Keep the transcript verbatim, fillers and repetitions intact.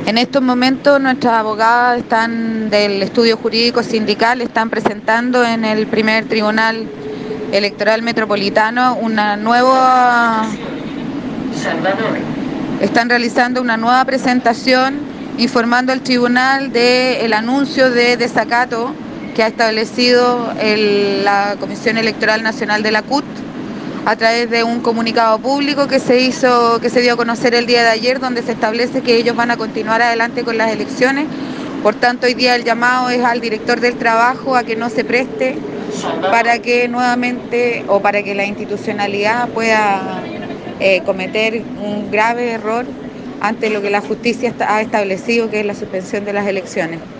En estos momentos nuestras abogadas están del estudio jurídico sindical, están presentando en el primer tribunal electoral metropolitano una nueva... Salvador. Están realizando una nueva presentación informando al tribunal del anuncio de desacato que ha establecido el, la Comisión Electoral Nacional de la C U T a través de un comunicado público que se hizo, que se dio a conocer el día de ayer, donde se establece que ellos van a continuar adelante con las elecciones. Por tanto, hoy día el llamado es al director del trabajo a que no se preste para que nuevamente o para que la institucionalidad pueda eh, cometer un grave error ante lo que la justicia ha establecido, que es la suspensión de las elecciones.